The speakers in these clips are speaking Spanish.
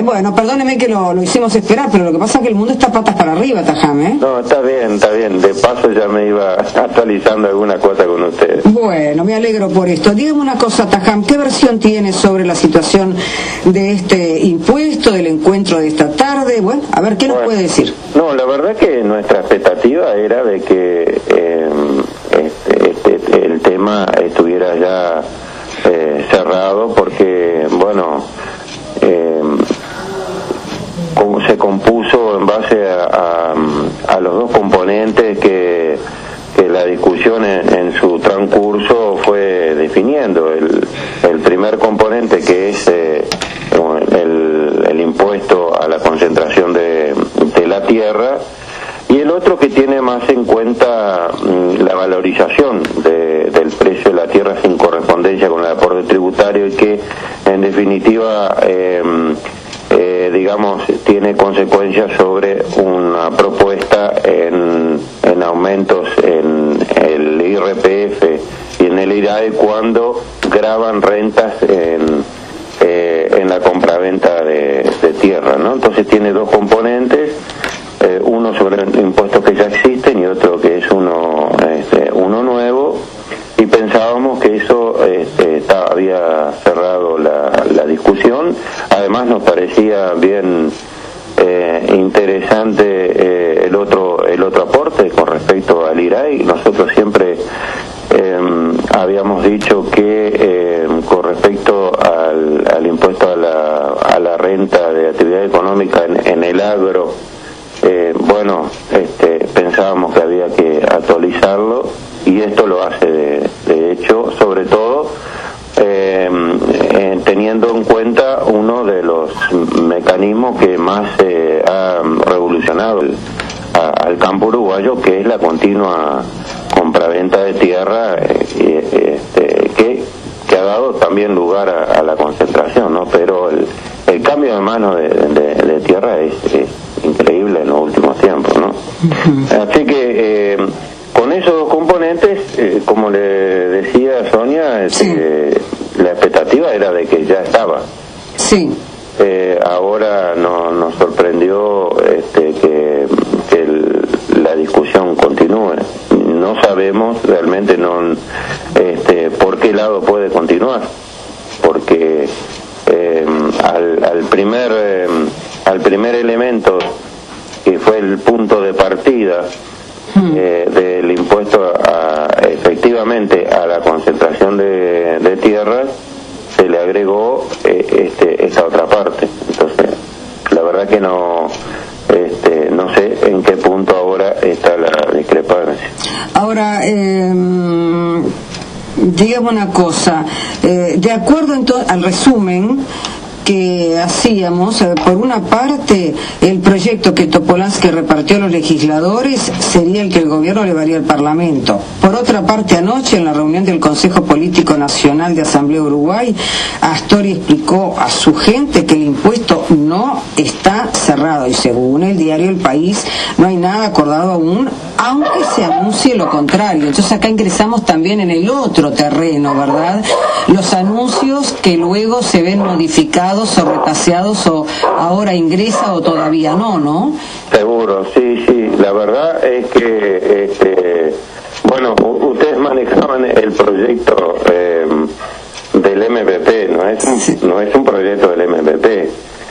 Bueno, perdóneme que lo hicimos esperar, pero lo que pasa es que el mundo está patas para arriba, Tajam, ¿eh? No, está bien. De paso ya me iba actualizando alguna cosa con ustedes. Bueno, me alegro por esto. Dígame una cosa, Tajam, ¿qué versión tiene sobre la situación de este impuesto, del encuentro de esta tarde? Bueno, a ver, ¿qué nos puede decir? No, la verdad que nuestra expectativa era de que el tema estuviera ya cerrado, porque, bueno, como se compuso en base a los dos componentes que la discusión en su transcurso fue definiendo. El primer componente, que es el impuesto a la concentración de la tierra, y el otro que tiene más en cuenta la valorización del precio de la tierra sin correspondencia con el aporte tributario, y que en definitiva digamos, tiene consecuencias sobre una propuesta en aumentos en el IRPF y en el IRAE cuando graban rentas en la compraventa de tierra, ¿no? Entonces tiene dos componentes, uno sobre impuestos que ya existen y otro que es uno nuevo, y pensábamos que eso había cerrado la discusión. Además nos parecía bien interesante el otro aporte con respecto al IRAI. Nosotros siempre habíamos dicho que con respecto al impuesto a la renta de actividad económica en el agro, pensábamos que había que actualizarlo, y esto lo hace de hecho, sobre todo teniendo en cuenta uno de los mecanismos que más ha revolucionado al campo uruguayo, que es la continua compraventa de tierra, que ha dado también lugar a la concentración, ¿no? Pero el cambio de mano de tierra es increíble en los últimos tiempos, ¿no? Uh-huh. Así que con esos dos componentes, como le decía Sonia, sí, la expectativa era de que ya estaba. Sí. Ahora nos sorprendió que la discusión continúe. No sabemos realmente por qué lado puede continuar, porque al primer elemento, que fue el punto de partida del impuesto efectivamente a la concentración de tierras, se le agregó esta otra parte. Entonces, la verdad que no sé en qué punto ahora está la discrepancia. Ahora, digamos una cosa, de acuerdo al resumen que hacíamos, por una parte, el proyecto que Topolansky repartió a los legisladores sería el que el gobierno le daría al Parlamento. Por otra parte, anoche, en la reunión del Consejo Político Nacional de Asamblea Uruguay, Astori explicó a su gente que el impuesto no está cerrado, y según el diario El País, no hay nada acordado aún, aunque se anuncie lo contrario. Entonces acá ingresamos también en el otro terreno, ¿verdad? Los anuncios que luego se ven modificados o retaseados, o ahora ingresa o todavía no. Seguro, sí. La verdad es que, ustedes manejaban el proyecto del MPP, no es un proyecto del MPP.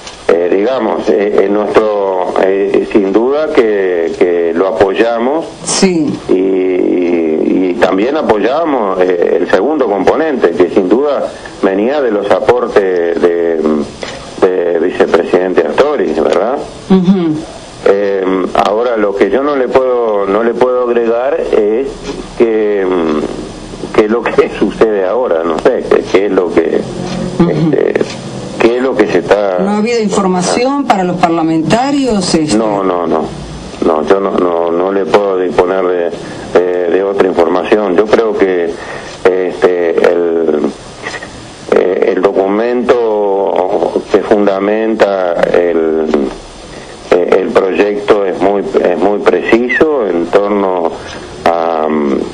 Nuestro, sin duda que lo apoyamos. Sí. Y también apoyamos el segundo componente, que sin duda venía de los aportes de vicepresidente Astori, ¿verdad? Uh-huh. Ahora, lo que yo no le puedo agregar es que lo que sucede ahora, no sé, qué es lo que uh-huh. ¿Qué es lo que se está...? ¿No ha habido información para los parlamentarios? No, yo no le puedo disponer de otra información. Yo creo que el documento que fundamenta el proyecto es muy preciso en torno a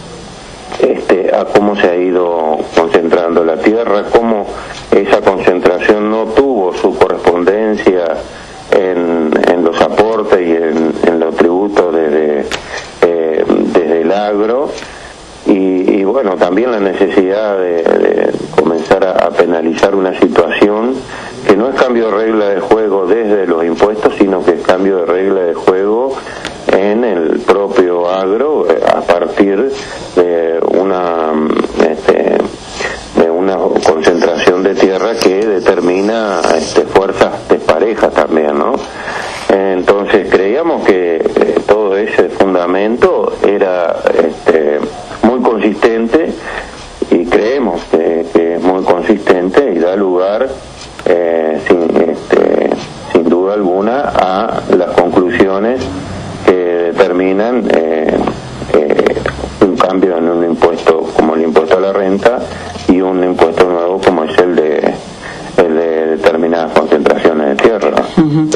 cómo se ha ido concentrando la tierra, cómo esa concentración no tuvo su correspondencia alza en los aportes y en los tributos desde el agro, y bueno, también la necesidad de comenzar a penalizar una situación que no es cambio de regla de juego desde los impuestos, sino que es cambio de regla de juego en el propio agro, a partir de una concentración de tierra que determina fuerzas desparejas también, ¿no? Entonces creíamos que todo ese fundamento era muy consistente, y creemos que es muy consistente y da lugar sin duda alguna a las conclusiones que determinan un cambio en un impuesto como el impuesto a la renta y un impuesto nuevo como es el de determinadas concentraciones de tierra.